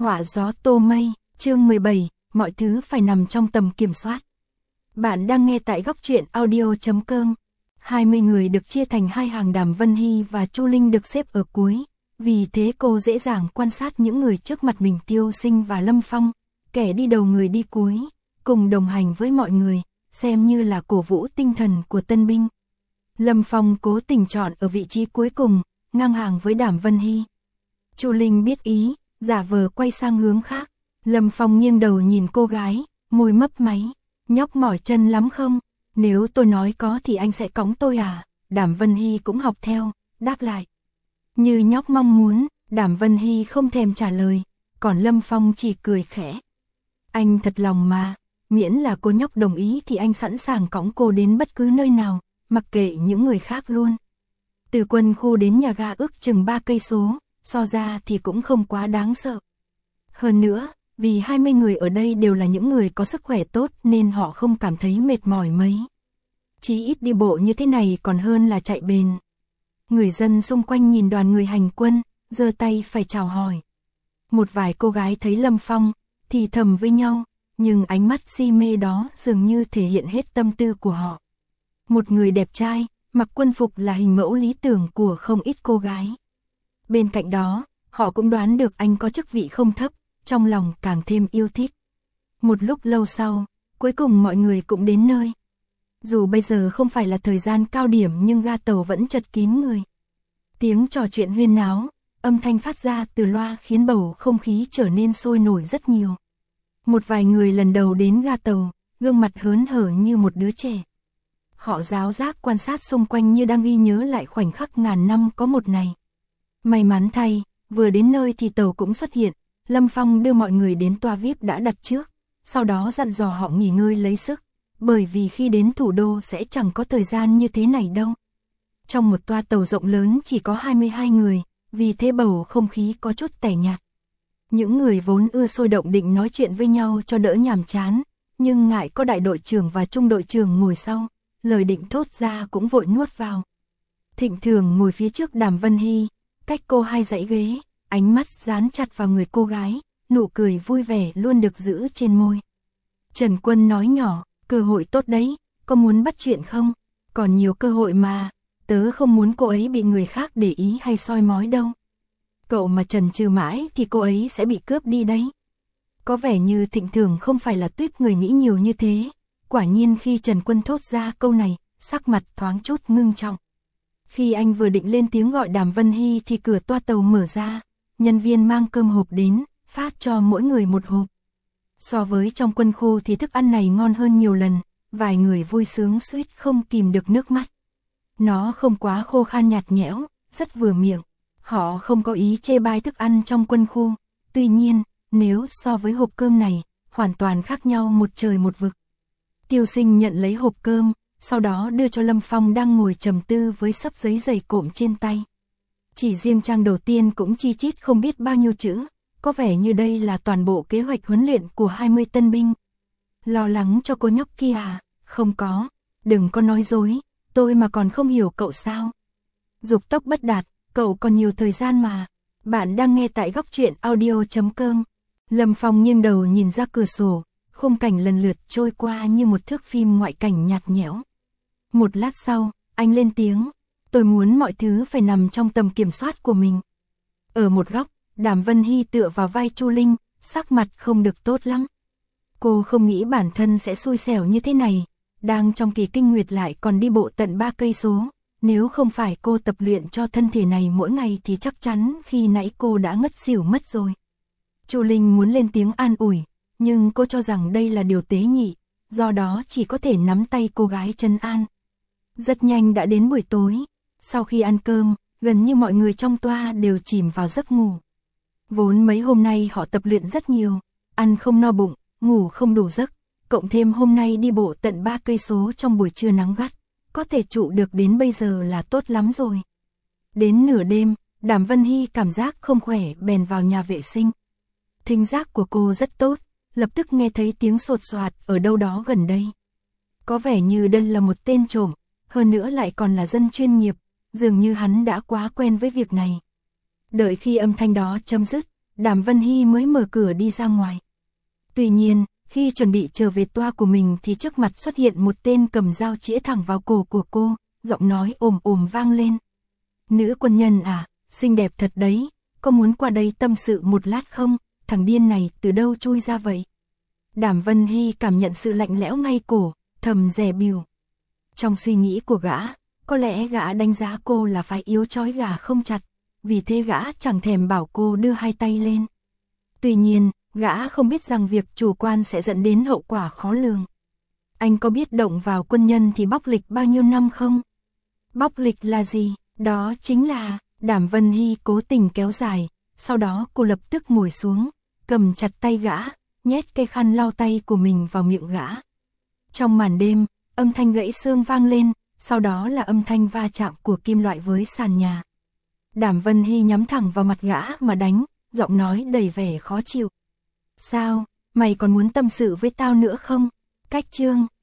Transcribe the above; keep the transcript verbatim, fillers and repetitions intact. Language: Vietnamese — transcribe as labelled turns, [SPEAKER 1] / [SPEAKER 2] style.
[SPEAKER 1] Họa gió tô mây, chương mười bảy, mọi thứ phải nằm trong tầm kiểm soát. Bạn đang nghe tại góc truyện audio chấm com. hai mươi người được chia thành hai hàng, Đàm Vân Hy và Chu Linh được xếp ở cuối, vì thế cô dễ dàng quan sát những người trước mặt mình. Tiêu Sinh và Lâm Phong, kẻ đi đầu người đi cuối, cùng đồng hành với mọi người, xem như là cổ vũ tinh thần của tân binh. Lâm Phong cố tình chọn ở vị trí cuối cùng, ngang hàng với Đàm Vân Hy. Chu Linh biết ý, giả vờ quay sang hướng khác. Lâm Phong nghiêng đầu nhìn cô gái, môi mấp máy. Nhóc mỏi chân lắm không? Nếu tôi nói có thì anh sẽ cõng tôi à? Đàm Vân Hy cũng học theo, đáp lại. Như nhóc mong muốn, Đàm Vân Hy không thèm trả lời, còn Lâm Phong chỉ cười khẽ. Anh thật lòng mà, miễn là cô nhóc đồng ý thì anh sẵn sàng cõng cô đến bất cứ nơi nào, mặc kệ những người khác luôn. Từ quân khu đến nhà ga ước chừng ba cây số, so ra thì cũng không quá đáng sợ. Hơn nữa, vì hai mươi người ở đây đều là những người có sức khỏe tốt nên họ không cảm thấy mệt mỏi mấy. Chí ít đi bộ như thế này còn hơn là chạy bền. Người dân xung quanh nhìn đoàn người hành quân, giơ tay phải chào hỏi. Một vài cô gái thấy Lâm Phong, thì thầm với nhau, nhưng ánh mắt si mê đó dường như thể hiện hết tâm tư của họ. Một người đẹp trai, mặc quân phục là hình mẫu lý tưởng của không ít cô gái. Bên cạnh đó, họ cũng đoán được anh có chức vị không thấp, trong lòng càng thêm yêu thích. Một lúc lâu sau, cuối cùng mọi người cũng đến nơi. Dù bây giờ không phải là thời gian cao điểm nhưng ga tàu vẫn chật kín người. Tiếng trò chuyện huyên náo, âm thanh phát ra từ loa khiến bầu không khí trở nên sôi nổi rất nhiều. Một vài người lần đầu đến ga tàu, gương mặt hớn hở như một đứa trẻ. Họ ráo giác quan sát xung quanh như đang ghi nhớ lại khoảnh khắc ngàn năm có một này. May mắn thay, vừa đến nơi thì tàu cũng xuất hiện. Lâm Phong đưa mọi người đến toa vi ai pi đã đặt trước, sau đó dặn dò họ nghỉ ngơi lấy sức, bởi vì khi đến thủ đô sẽ chẳng có thời gian như thế này đâu. Trong một toa tàu rộng lớn chỉ có hai mươi hai người, vì thế bầu không khí có chút tẻ nhạt. Những người vốn ưa sôi động định nói chuyện với nhau cho đỡ nhàm chán, nhưng ngại có đại đội trưởng và trung đội trưởng ngồi sau, lời định thốt ra cũng vội nuốt vào. Thịnh Thường ngồi phía trước Đàm Vân Hy, cách cô hai dãy ghế, ánh mắt dán chặt vào người cô gái, nụ cười vui vẻ luôn được giữ trên môi. Trần Quân nói nhỏ, cơ hội tốt đấy, có muốn bắt chuyện không? Còn nhiều cơ hội mà, tớ không muốn cô ấy bị người khác để ý hay soi mói đâu. Cậu mà chần chừ mãi thì cô ấy sẽ bị cướp đi đấy. Có vẻ như Thịnh Thường không phải là tuýp người nghĩ nhiều như thế. Quả nhiên khi Trần Quân thốt ra câu này, sắc mặt thoáng chút ngưng trọng. Khi anh vừa định lên tiếng gọi Đàm Vân Hy thì cửa toa tàu mở ra. Nhân viên mang cơm hộp đến, phát cho mỗi người một hộp. So với trong quân khu thì thức ăn này ngon hơn nhiều lần, vài người vui sướng suýt không kìm được nước mắt. Nó không quá khô khan nhạt nhẽo, rất vừa miệng. Họ không có ý chê bai thức ăn trong quân khu, tuy nhiên, nếu so với hộp cơm này, hoàn toàn khác nhau một trời một vực. Tiêu Sinh nhận lấy hộp cơm, sau đó đưa cho Lâm Phong đang ngồi trầm tư với xấp giấy dày cộm trên tay. Chỉ riêng trang đầu tiên cũng chi chít không biết bao nhiêu chữ, có vẻ như đây là toàn bộ kế hoạch huấn luyện của hai mươi tân binh. Lo lắng cho cô nhóc kia à? Không có, đừng có nói dối, tôi mà còn không hiểu cậu sao? Dục tốc bất đạt, cậu còn nhiều thời gian mà. Bạn đang nghe tại góc truyện audio chấm com. Lâm Phong nghiêng đầu nhìn ra cửa sổ, khung cảnh lần lượt trôi qua như một thước phim ngoại cảnh nhạt nhẽo. Một lát sau, anh lên tiếng. Tôi muốn mọi thứ phải nằm trong tầm kiểm soát của mình. Ở một góc, Đàm Vân Hy tựa vào vai Chu Linh, sắc mặt không được tốt lắm. Cô không nghĩ bản thân sẽ xui xẻo như thế này, đang trong kỳ kinh nguyệt lại còn đi bộ tận ba cây số. Nếu không phải cô tập luyện cho thân thể này mỗi ngày thì chắc chắn khi nãy cô đã ngất xỉu mất rồi. Chu Linh muốn lên tiếng an ủi, nhưng cô cho rằng đây là điều tế nhị, do đó chỉ có thể nắm tay cô gái trấn an. Rất nhanh đã đến buổi tối. Sau khi ăn cơm, gần như mọi người trong toa đều chìm vào giấc ngủ. Vốn mấy hôm nay họ tập luyện rất nhiều, ăn không no bụng, ngủ không đủ giấc, cộng thêm hôm nay đi bộ tận ba cây số trong buổi trưa nắng gắt, có thể trụ được đến bây giờ là tốt lắm rồi. Đến nửa đêm, Đàm Vân Hy cảm giác không khỏe bèn vào nhà vệ sinh. Thính giác của cô rất tốt, lập tức nghe thấy tiếng sột soạt ở đâu đó gần đây. Có vẻ như đây là một tên trộm, hơn nữa lại còn là dân chuyên nghiệp. Dường như hắn đã quá quen với việc này. Đợi khi âm thanh đó chấm dứt, Đàm Vân Hy mới mở cửa đi ra ngoài. Tuy nhiên, khi chuẩn bị trở về toa của mình thì trước mặt xuất hiện một tên cầm dao chĩa thẳng vào cổ của cô, giọng nói ồm ồm vang lên. Nữ quân nhân à, xinh đẹp thật đấy, có muốn qua đây tâm sự một lát không, thằng điên này từ đâu chui ra vậy? Đàm Vân Hy cảm nhận sự lạnh lẽo ngay cổ, thầm dè bỉu. Trong suy nghĩ của gã, có lẽ gã đánh giá cô là phải yếu trói gà không chặt, vì thế gã chẳng thèm bảo cô đưa hai tay lên. Tuy nhiên, gã không biết rằng việc chủ quan sẽ dẫn đến hậu quả khó lường. Anh có biết động vào quân nhân thì bóc lịch bao nhiêu năm không? Bóc lịch là gì? Đó chính là, Đàm Vân Hy cố tình kéo dài, sau đó cô lập tức ngồi xuống, cầm chặt tay gã, nhét cây khăn lau tay của mình vào miệng gã. Trong màn đêm, âm thanh gãy xương vang lên, sau đó là âm thanh va chạm của kim loại với sàn nhà. Đàm Vân Hy nhắm thẳng vào mặt gã mà đánh, giọng nói đầy vẻ khó chịu. Sao, mày còn muốn tâm sự với tao nữa không? Cách chương